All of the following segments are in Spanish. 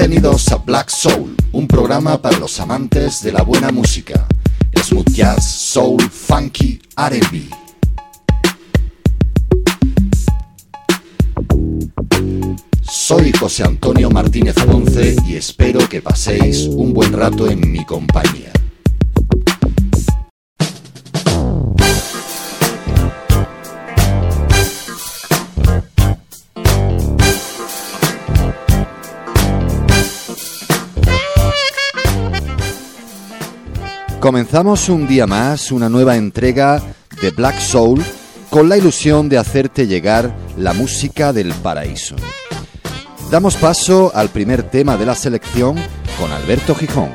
Bienvenidos a Black Soul, un programa para los amantes de la buena música, smooth jazz, soul, funky, R&B. Soy José Antonio Martínez Ponce y espero que paséis un buen rato en mi compañía. Comenzamos un día más, una nueva entrega de Black Soul con la ilusión de hacerte llegar la música del paraíso. Damos paso al primer tema de la selección con Alberto Gijón.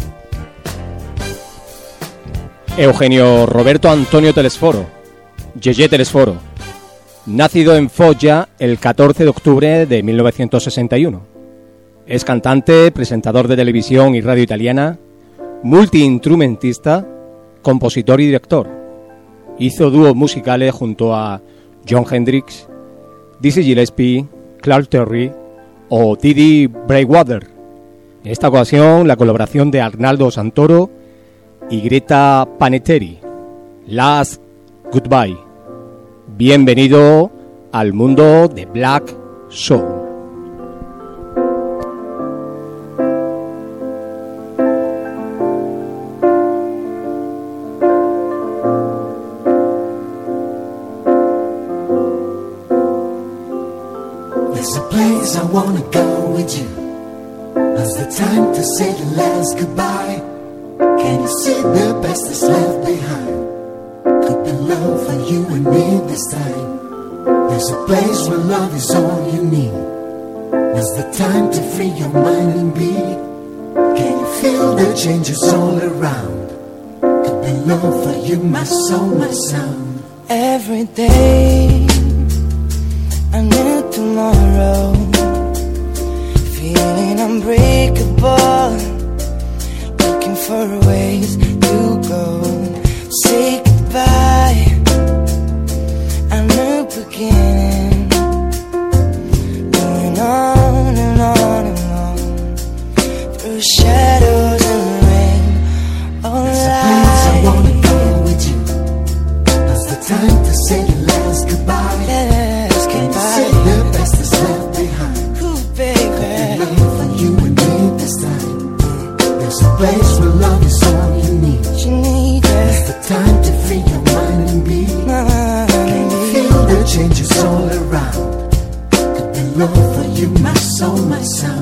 Eugenio Roberto Antonio Telesforo, Yeye Telesforo, nacido en Foggia el 14 de octubre de 1961. Es cantante, presentador de televisión y radio italiana, multiinstrumentista, compositor y director. Hizo dúos musicales junto a Jon Hendricks, Dizzy Gillespie, Clark Terry o Didi Bridgewater. En esta ocasión, la colaboración de Arnaldo Santoro y Greta Panetteri. Last Goodbye. Bienvenido al mundo de Black Soul. I wanna go with you. Now's the time to say the last goodbye. Can you see the best that's left behind? Could be love for you and me this time. There's a place where love is all you need. Now's the time to free your mind and be. Can you feel the changes all around? Could be love for you, my soul, my sound. Every day I need tomorrow. Feeling unbreakable, looking for ways to go. Say goodbye, a new beginning. Going on and on and on, through shadows and rain. Oh, there's a place I wanna go with you. Now's the time to say the last goodbye. Let's Can goodbye. you say the best is left behind? You and me this time. There's a place where love is all you need. It's the time to free your mind and be. Can you feel the changes all around? Could be love for you, my soul, my sound.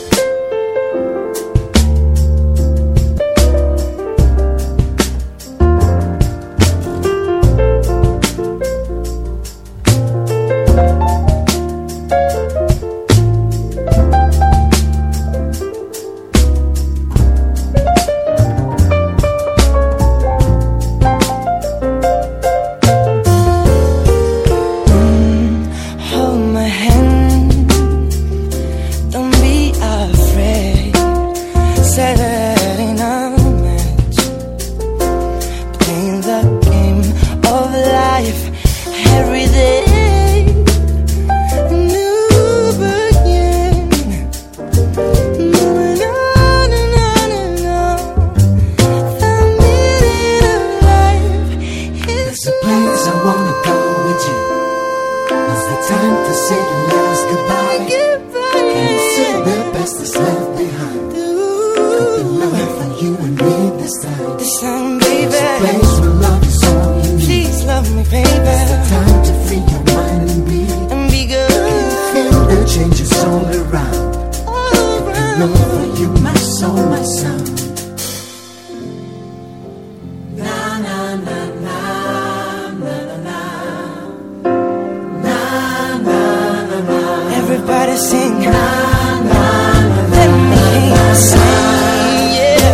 Everybody sing. Let me hear you sing. Yeah.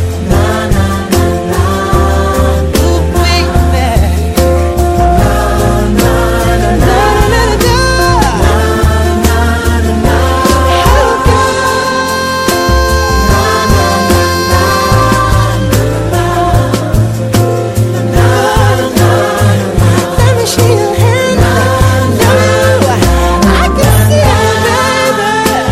Ooh, baby. Let me see your hand. I can see it, baby.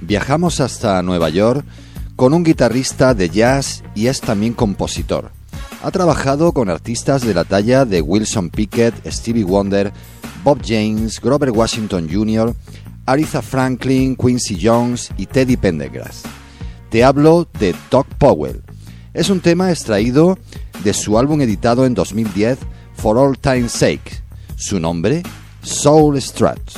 Viajamos hasta Nueva York con un guitarrista de jazz y es también compositor. Ha trabajado con artistas de la talla de Wilson Pickett, Stevie Wonder, Bob James, Grover Washington Jr., Aretha Franklin, Quincy Jones y Teddy Pendergrass. Te hablo de Doc Powell. Es un tema extraído de su álbum editado en 2010, For All Time's Sake. Su nombre, Soul Struts.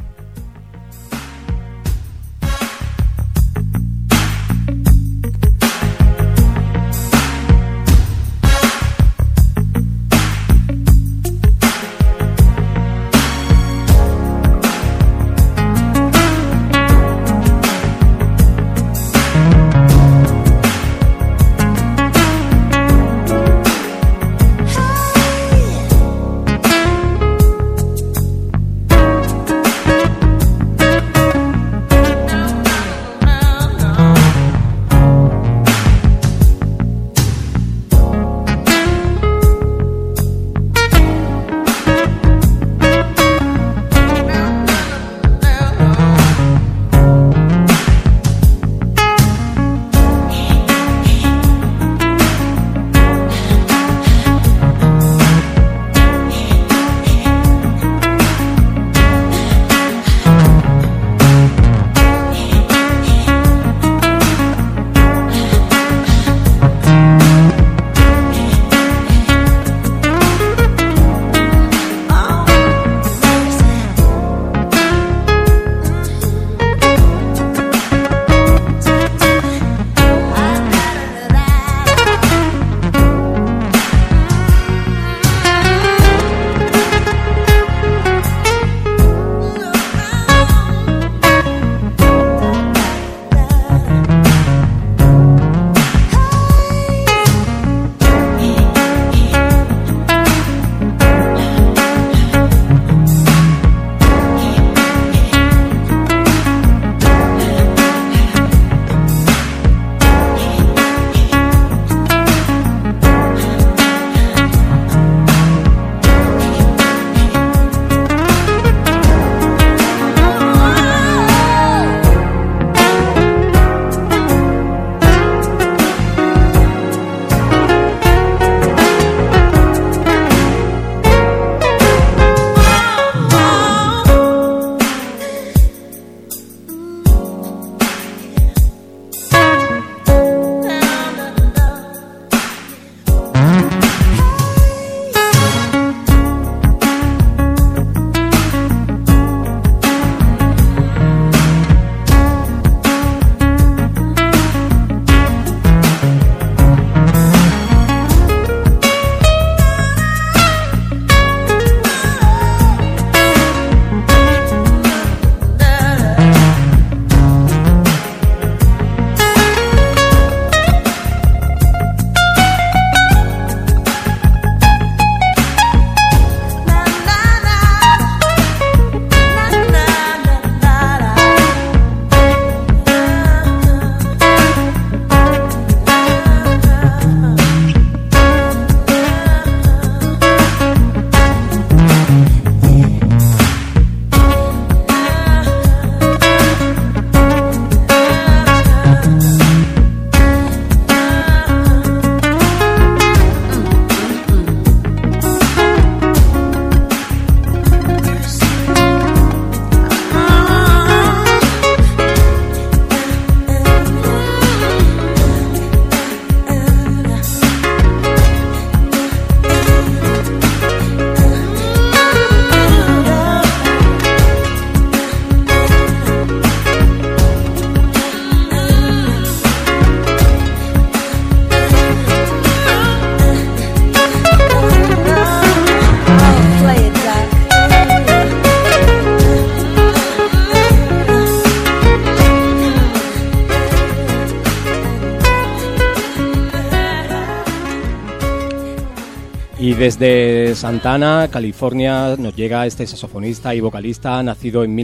Y desde Santa Ana, California, nos llega este saxofonista y vocalista nacido en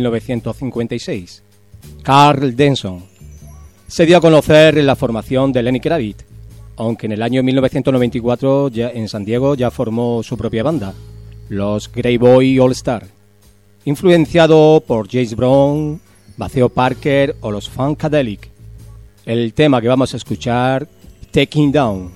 1956, Karl Denson. Se dio a conocer en la formación de Lenny Kravitz, aunque en el año 1994 ya en San Diego ya formó su propia banda, los Grey Boy All Star, influenciado por James Brown, Maceo Parker o los Funkadelic. El tema que vamos a escuchar, Taking Down.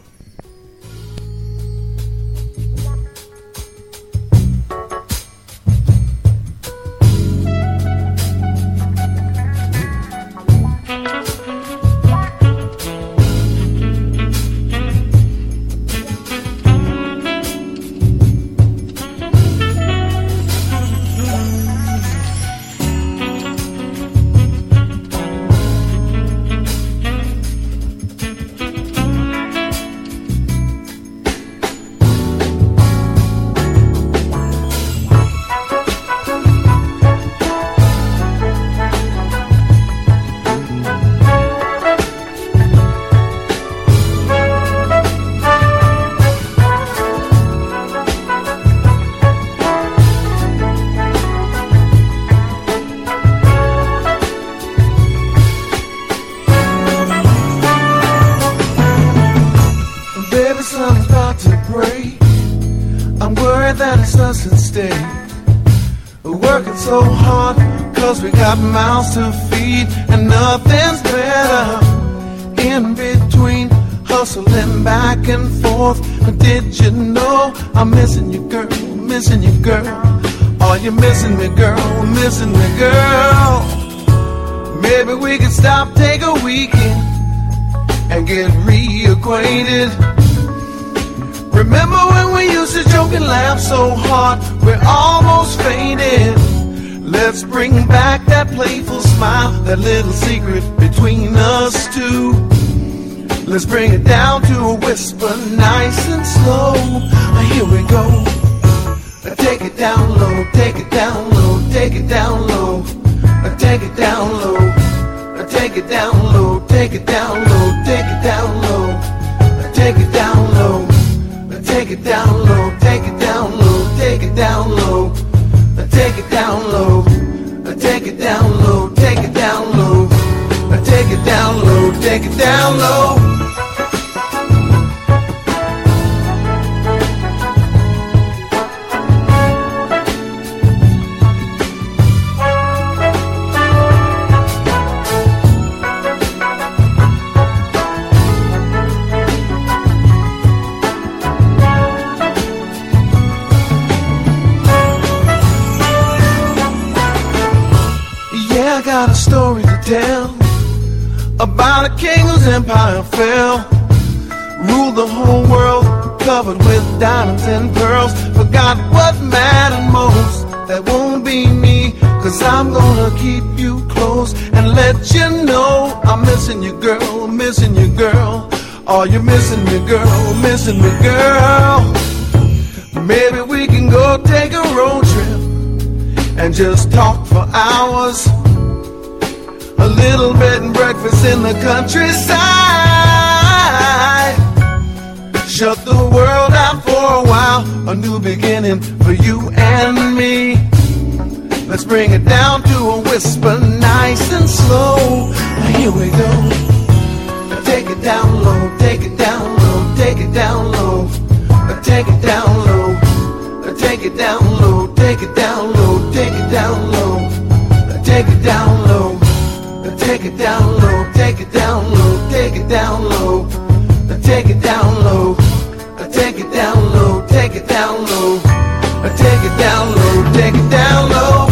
Mouths to feed and nothing's better in between, hustling back and forth. Did you know I'm missing you, girl, missing you, girl? Are you missing me, girl, missing me, girl? Maybe we could stop, take a weekend and get reacquainted. Remember when we used to joke and laugh so hard we're almost fainted? Let's bring back that playful smile, that little secret between us two. Let's bring it down to a whisper, nice and slow. Here we go. Take it down low, take it down low, take it down low. Take it down low, take it down low, take it down low, take it down low. Take it down low, take it down low, take it down low, take it down low. Take it down low, take it down low, take it down low, take it down low, take it down low. I got a story to tell about a king whose empire fell, ruled the whole world, covered with diamonds and pearls. Forgot what mattered most, that won't be me, 'cause I'm gonna keep you close and let you know I'm missing you, girl, missing you, girl. Are you missing me, girl, missing me, girl? Maybe we can go take a road trip and just talk for hours. A little bed and breakfast in the countryside. Shut the world out for a while. A new beginning for you and me. Let's bring it down to a whisper, nice and slow. Here we go. Take it down low, take it down low, take it down low. Take it down low, take it down low, take it down low, take it down low. Take it down low. Take it down low, take it down low, take it down low. Take it down low, take it down low, take it down low. Take it down low, take it down low.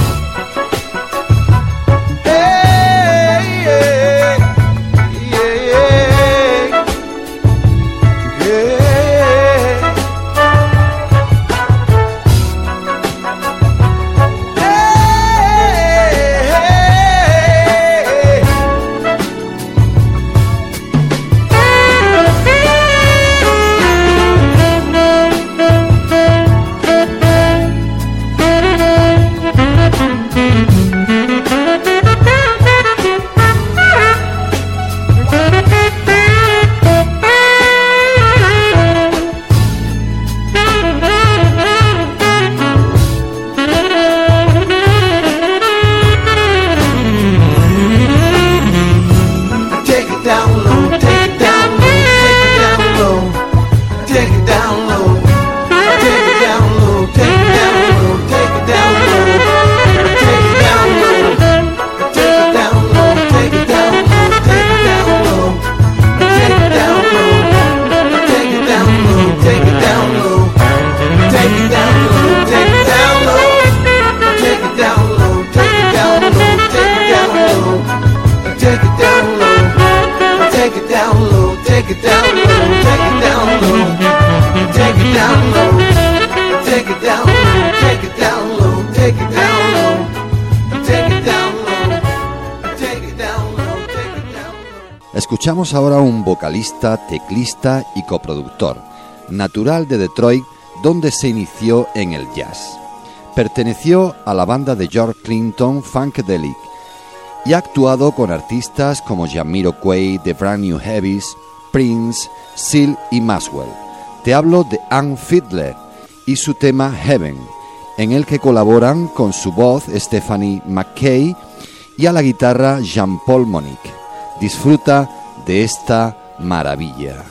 Escuchamos ahora a un vocalista, teclista y coproductor, natural de Detroit, donde se inició en el jazz. Perteneció a la banda de George Clinton, Funkadelic, y ha actuado con artistas como Jamiroquai, The Brand New Heavies, Prince, Seal y Maxwell. Te hablo de Ann Fiedler y su tema Heaven, en el que colaboran con su voz Stephanie McKay y a la guitarra Jean-Paul Monique. Disfruta de esta maravilla.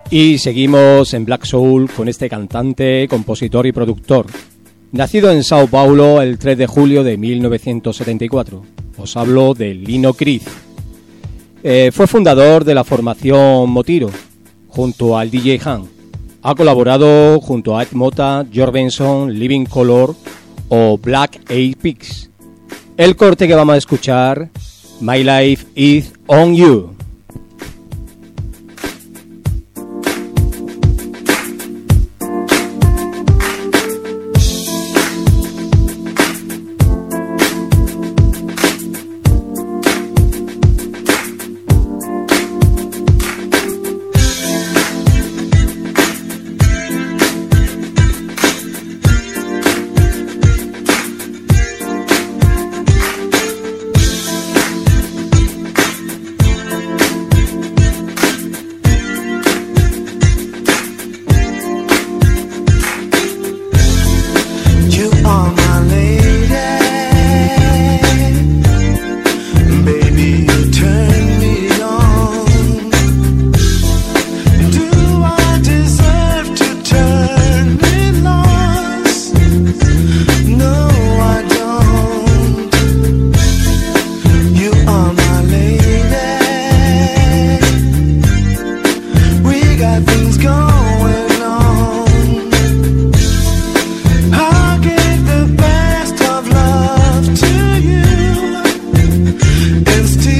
Y seguimos en Black Soul con este cantante, compositor y productor. Nacido en Sao Paulo el 3 de julio de 1974. Os hablo de Lino Chris. Fue fundador de la formación Motiro, junto al DJ Han. Ha colaborado junto a Ed Mota, George Benson, Living Color o Black Eyed Peas. El corte que vamos a escuchar, My Life is on You. And still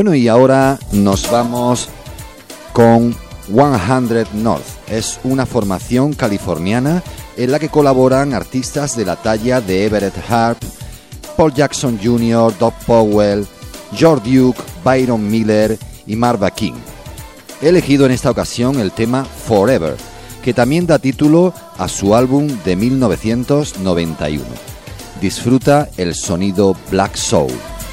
Bueno, y ahora nos vamos con 100 North. Es una formación californiana en la que colaboran artistas de la talla de Everett Harp, Paul Jackson Jr., Doug Powell, George Duke, Byron Miller y Marva King. He elegido en esta ocasión el tema Forever, que también da título a su álbum de 1991. Disfruta el sonido Black Soul.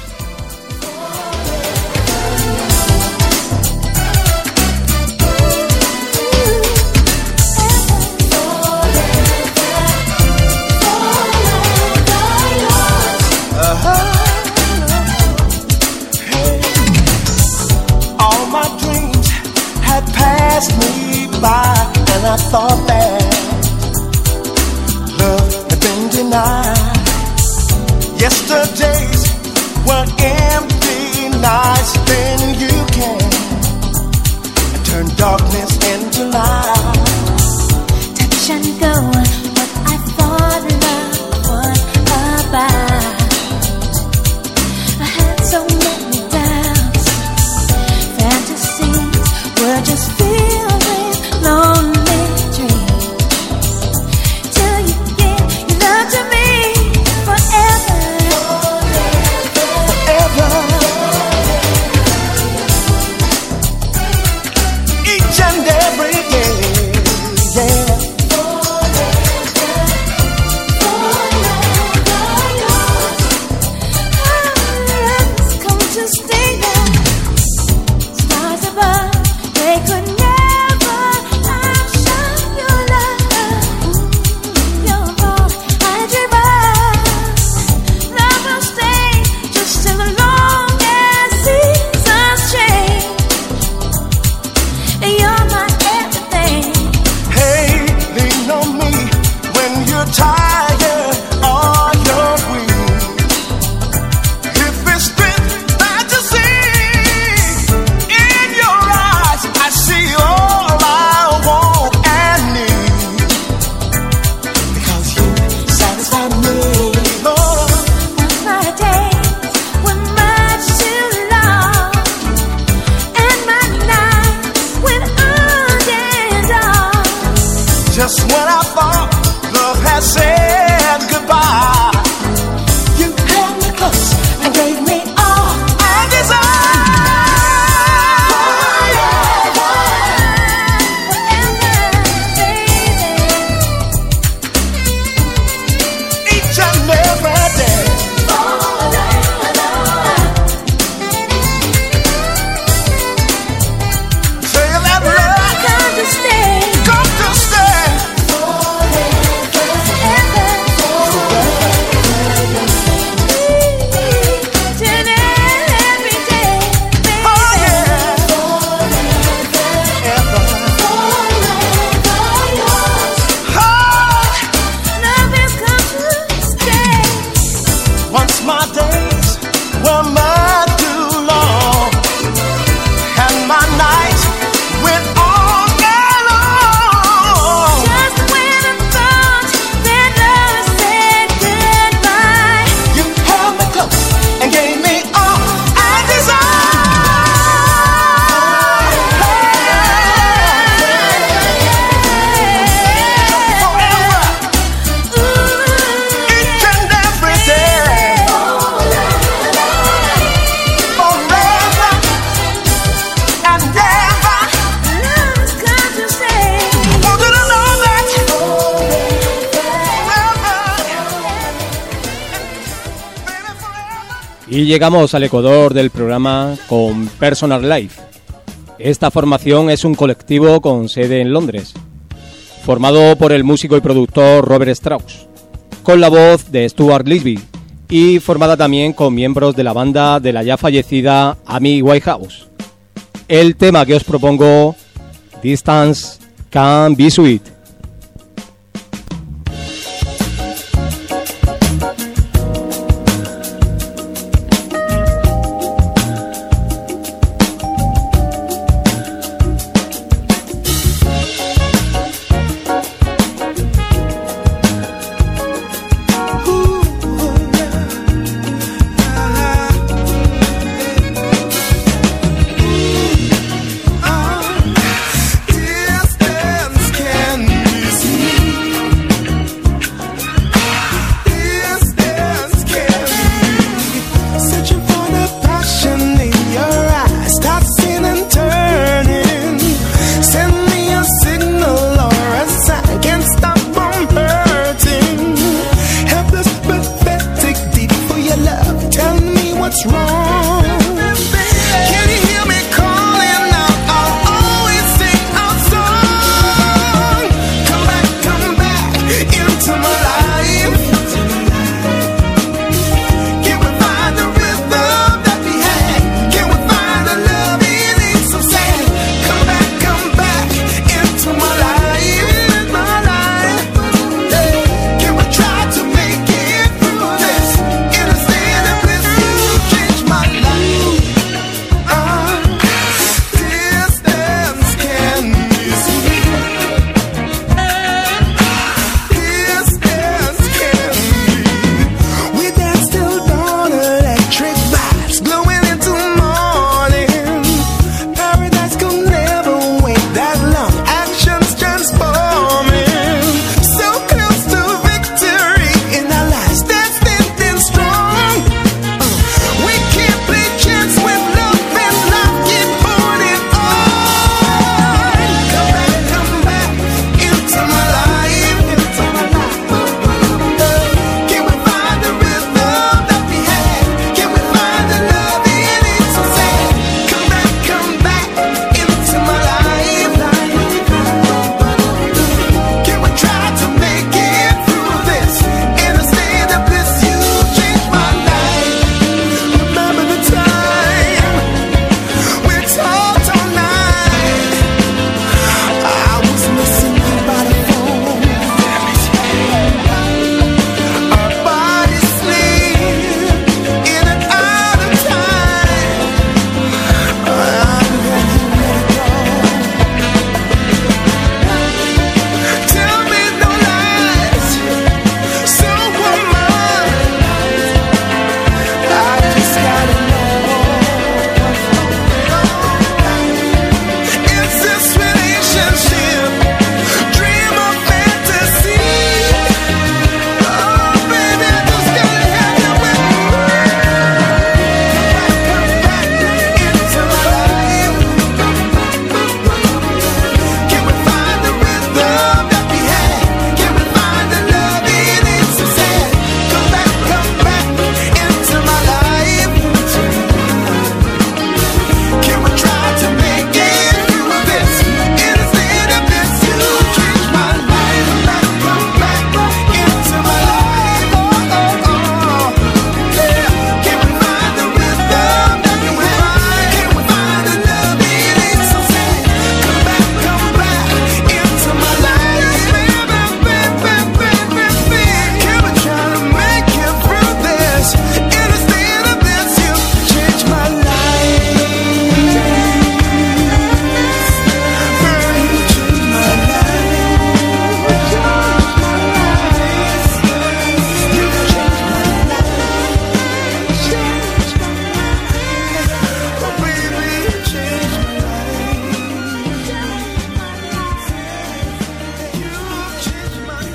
And I thought that love had been denied. Yesterdays were empty nights. Then you came and turned darkness into light. Touch and go, what I thought love was about. I had so many doubts. Fantasies were just filled with lonely. Y llegamos al ecuador del programa con Personal Life. Esta formación es un colectivo con sede en Londres, formado por el músico y productor Robert Strauss, con la voz de Stuart Lisby, y formada también con miembros de la banda de la ya fallecida Amy Winehouse. El tema que os propongo, Distance Can Be Sweet.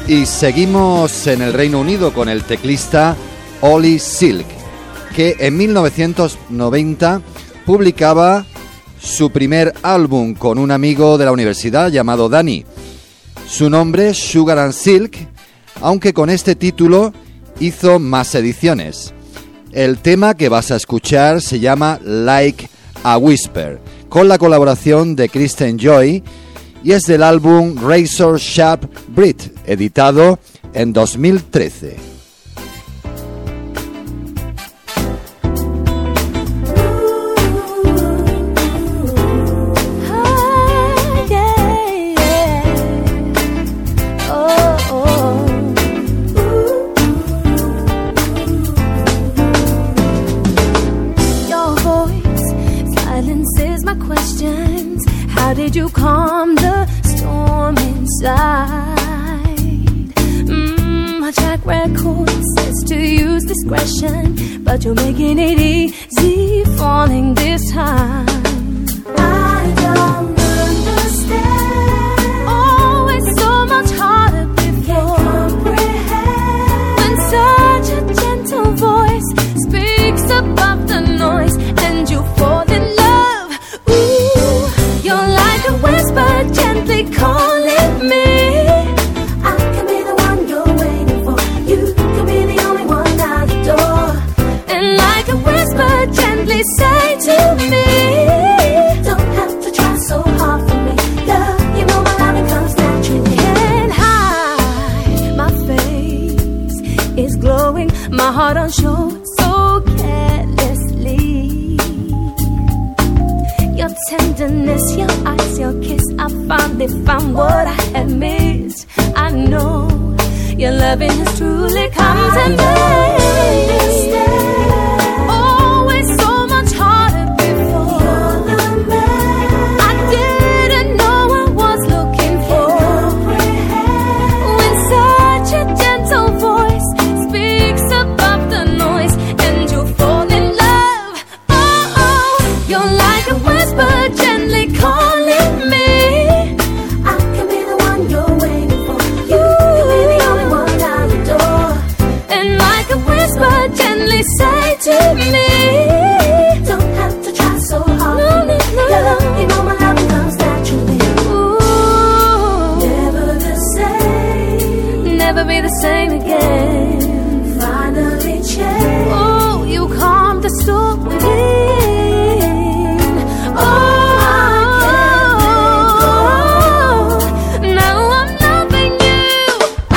Y seguimos en el Reino Unido con el teclista Ollie Silk, que en 1990 publicaba su primer álbum con un amigo de la universidad llamado Danny. Su nombre, Sugar and Silk, aunque con este título hizo más ediciones. El tema que vas a escuchar se llama Like a Whisper, con la colaboración de Kristen Joy, y es del álbum Razor Sharp Breed, editado en 2013. How did you calm the storm inside? My track record says to use discretion, but you're making it easy falling this time. I don't understand. Oh, it's so much harder before. Can't comprehend when such a gentle voice speaks above the noise, and you fall in love. Ooh, you're like a whisper gently calling me. I can be the one you're waiting for. You can be the only one I adore. And like a whisper gently say to me, don't have to try so hard for me. Girl, you know my loving comes naturally. Head high, my face is glowing, my heart on show so carelessly. Your tenderness, your eyes, your kiss, I finally found what I had missed. I know your loving has truly come to me. Oh, it's so much harder before. You're the man I didn't know I was looking for. When such a gentle voice speaks above the noise, and you fall in love. Oh, oh, you're like a whisper gently calling me. I can be the one you're waiting for. You can be the only one I adore. And like a whisper gently say to me, don't have to try so hard. No, no, no. Girl, you know my love comes naturally. Ooh, never the same. Never be the same again. Finally change. Oh, you calm the storm within. Oh, now I'm loving you. Oh,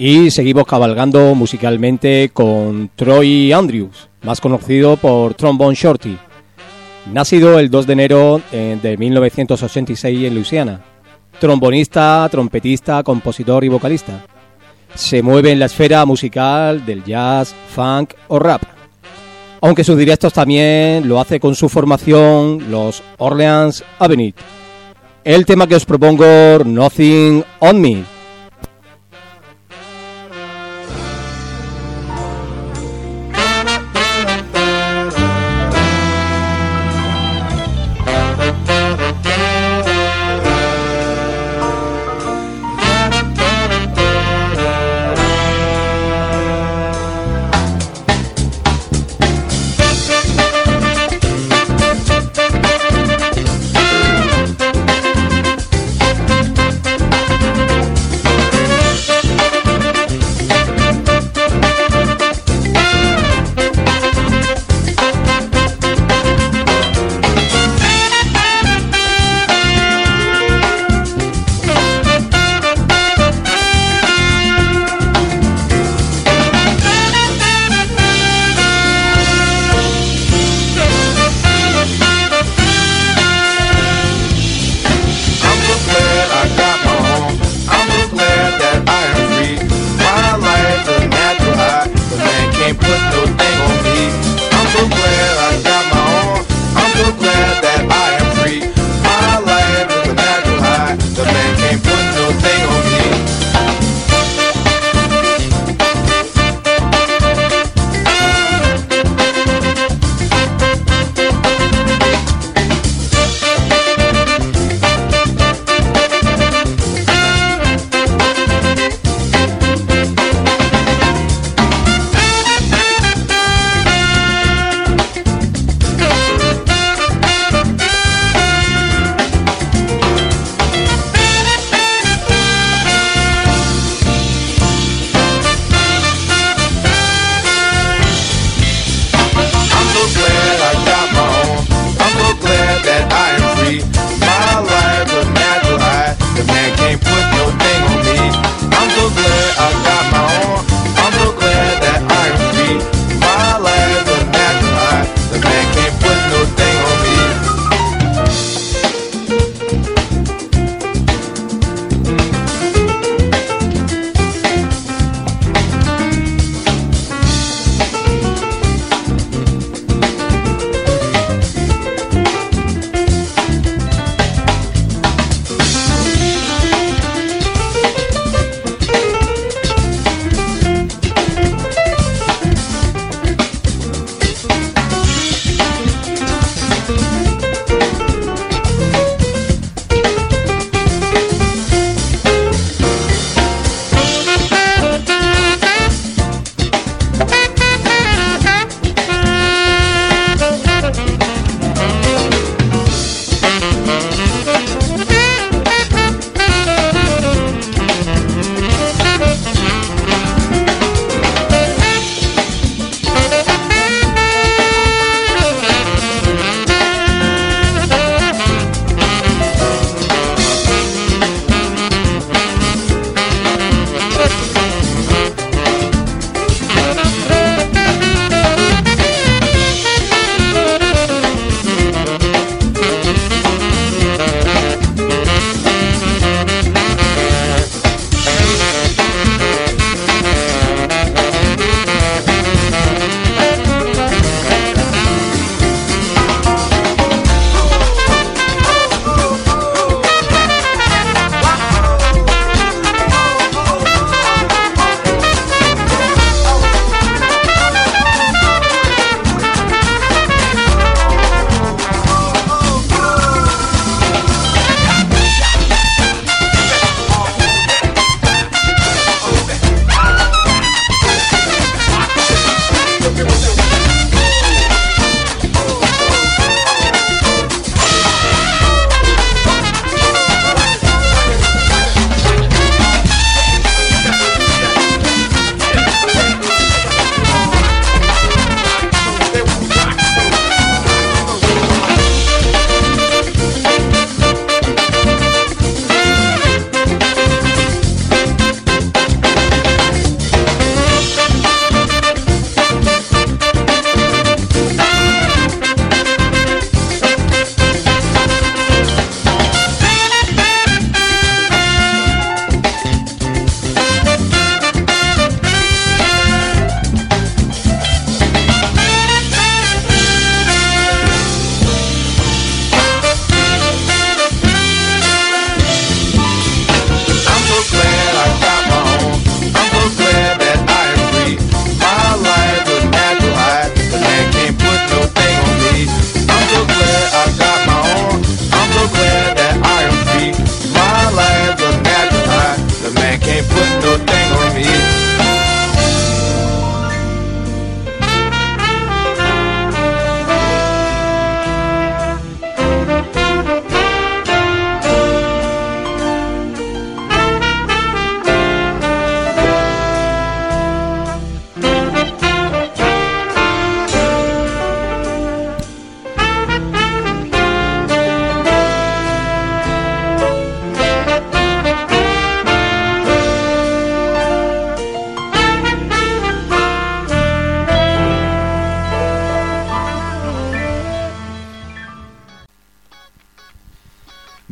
Y seguimos cabalgando musicalmente con Troy Andrews, más conocido por Trombone Shorty. Nacido el 2 de enero de 1986 en Luisiana. Trombonista, trompetista, compositor y vocalista. Se mueve en la esfera musical del jazz, funk o rap. Aunque sus directos también lo hace con su formación, los Orleans Avenue. El tema que os propongo, Nothing on Me.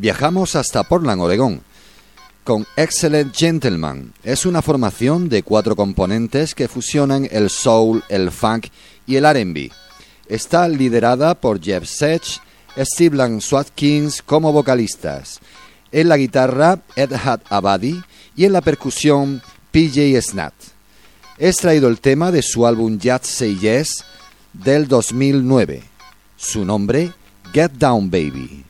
Viajamos hasta Portland, Oregón, con Excellent Gentleman. Es una formación de 4 componentes que fusionan el soul, el funk y el R&B. Está liderada por Jeff Sedge, Steve Swatkins como vocalistas. En la guitarra, Ed Abadi, y en la percusión, PJ Snat. He extraído el tema de su álbum Just Say Yes del 2009. Su nombre, Get Down Baby.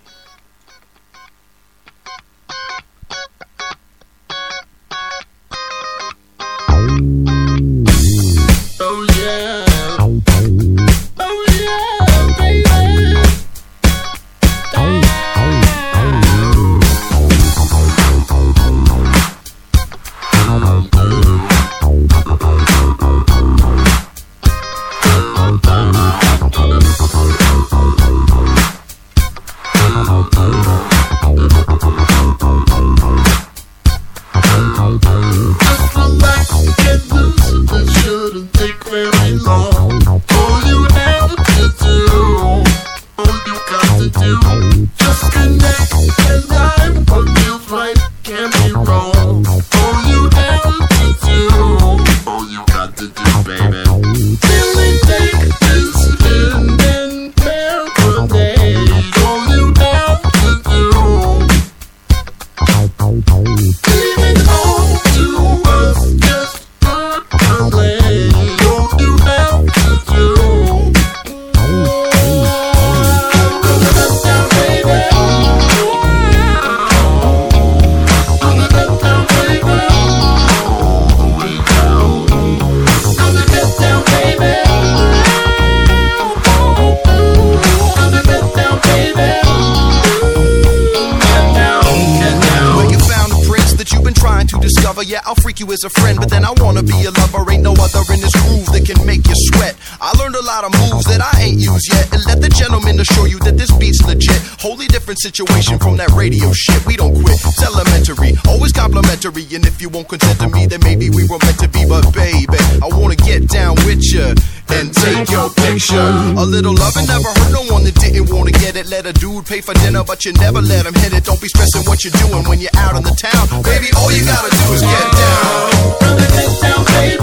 As a friend, but then I wanna be a lover. Ain't no other in this groove that can make you sweat. I learned a lot of moves that I ain't used yet, and let the gentleman assure you that this beat's legit. Wholly different situation from that radio shit. We don't quit, it's elementary, always complimentary. And if you won't consent to me, then maybe we were meant to be. But baby, I wanna get down with you and take your picture. A little loving never hurt no one that didn't wanna get it. Let a dude pay for dinner, but you never let him hit it. Don't be stressing what you're doing when you're out in the town. Baby, all you gotta do is get down. Gonna get down, baby.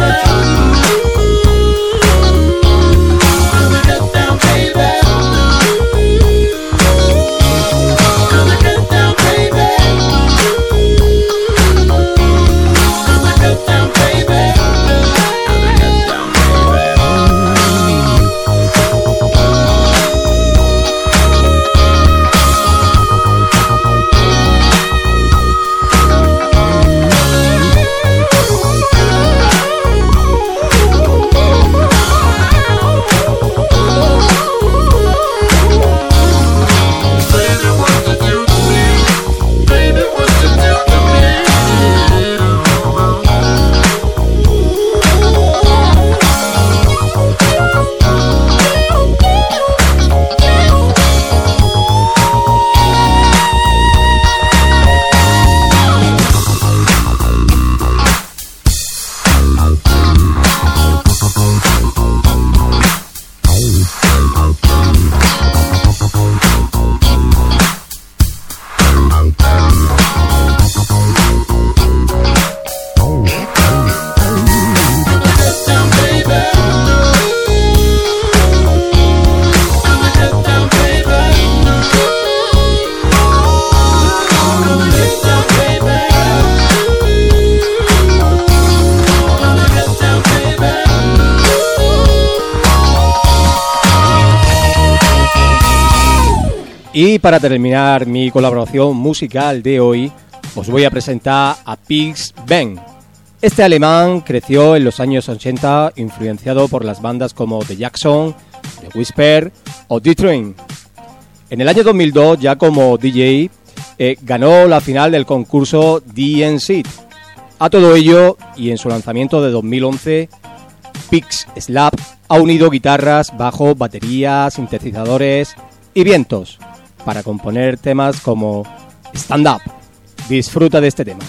Gonna get down, baby. Gonna get down, baby. Gonna get down, baby. Y para terminar mi colaboración musical de hoy, os voy a presentar a Pigs Ben. Este alemán creció en los años 80 influenciado por las bandas como The Jackson, The Whisper o D-Train. En el año 2002, ya como DJ, ganó la final del concurso DNC. A todo ello, y en su lanzamiento de 2011, Pigs Slap ha unido guitarras, bajo, baterías, sintetizadores y vientos para componer temas como Stand Up. Disfruta de este tema.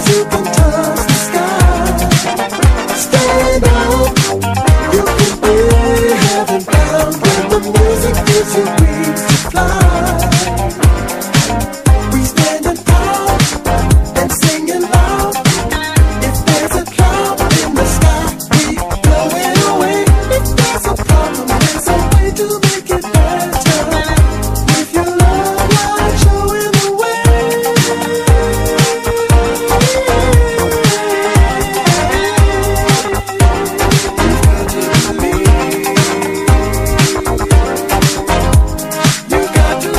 dreams, you can touch the sky. Stand up, you can be heaven bound when the music gives you wings to fly. We standing tall and singing loud. If there's a cloud in the sky, we blow it away. If there's a problem, there's a way to make it better. With your love, light showing the way. You got to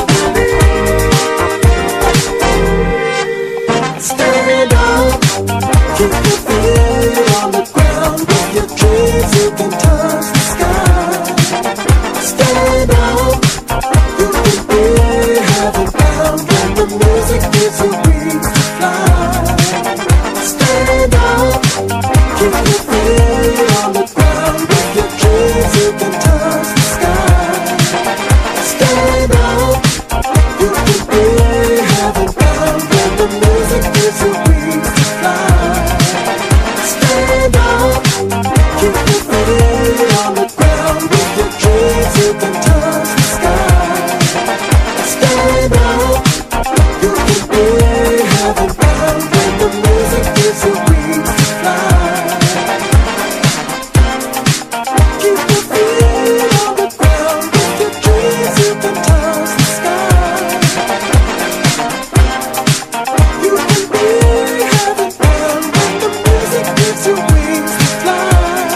believe. Stand up, keep your feet on the ground. With your dreams, you can touch the sky. Stand up, you can be heaven bound when the music gives you wings to fly. Stand up, keep your feet on the ground. With your dreams, you can touch the sky. Stand up, you can be heaven bound when the music gives you wings to fly. Stand up, keep your feet on the ground. With your dreams, you can touch the sky. Stand up, you can be heaven bound when the music gives you wings to fly. Keep your feet on the ground. With your dreams, you can touch the sky. You can be heaven bound when the music gives you wings to fly.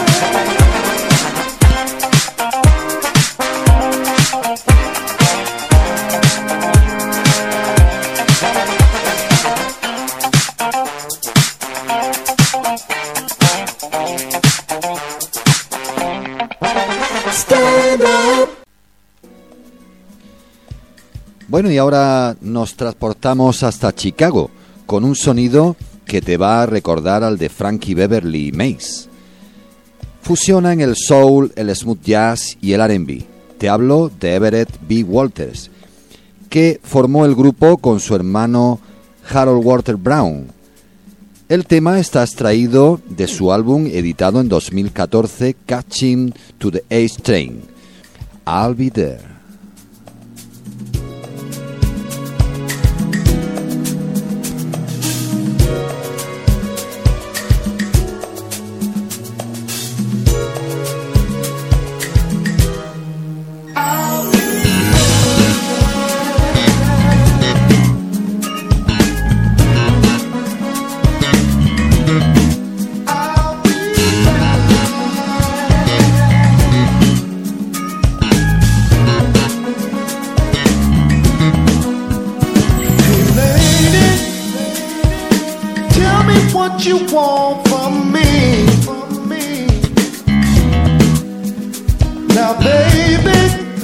Stand up. Bueno, y ahora nos transportamos hasta Chicago con un sonido que te va a recordar al de Frankie Beverly y Mace. Fusiona en el soul, el smooth jazz y el R&B. Te hablo de Everett B. Walters, que formó el grupo con su hermano Harold Walter Brown. El tema está extraído de su álbum editado en 2014, Catching to the Ace Train. I'll Be There. What you want from me? Now, baby,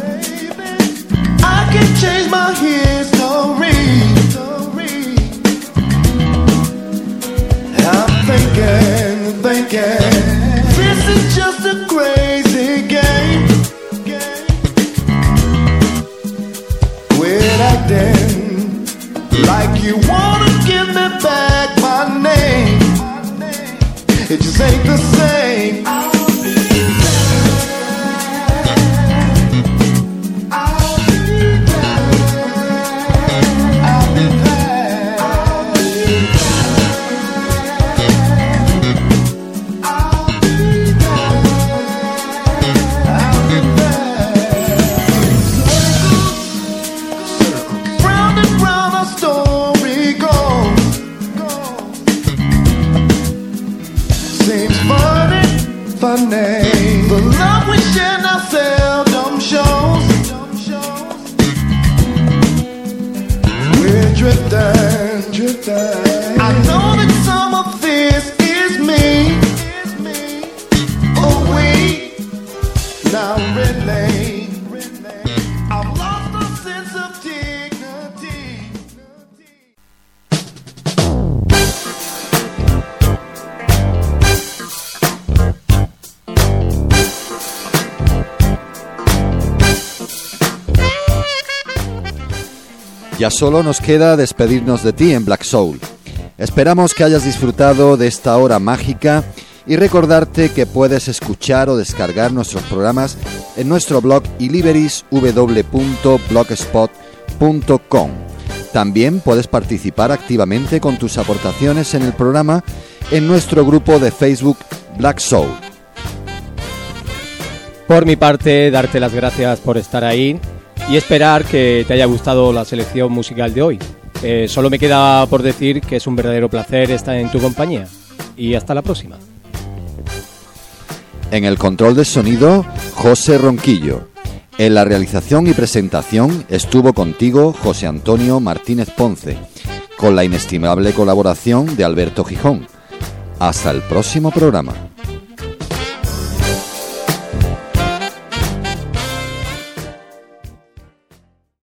I can change my history. I'm thinking, this is just a crazy game. Quit acting like you wanna give me back my name. It just ain't the same. The love we share now seldom shows. We're drifting. I know that some of this is me. Oh, we now really, I've lost a sense of dignity. Ya solo nos queda despedirnos de ti en Black Soul. Esperamos que hayas disfrutado de esta hora mágica y recordarte que puedes escuchar o descargar nuestros programas en nuestro blog iliberis.blogspot.com. También puedes participar activamente con tus aportaciones en el programa en nuestro grupo de Facebook Black Soul. Por mi parte, darte las gracias por estar ahí y esperar que te haya gustado la selección musical de hoy. Solo me queda por decir que es un verdadero placer estar en tu compañía. Y hasta la próxima. En el control de sonido, José Ronquillo. En la realización y presentación estuvo contigo José Antonio Martínez Ponce, con la inestimable colaboración de Alberto Gijón. Hasta el próximo programa.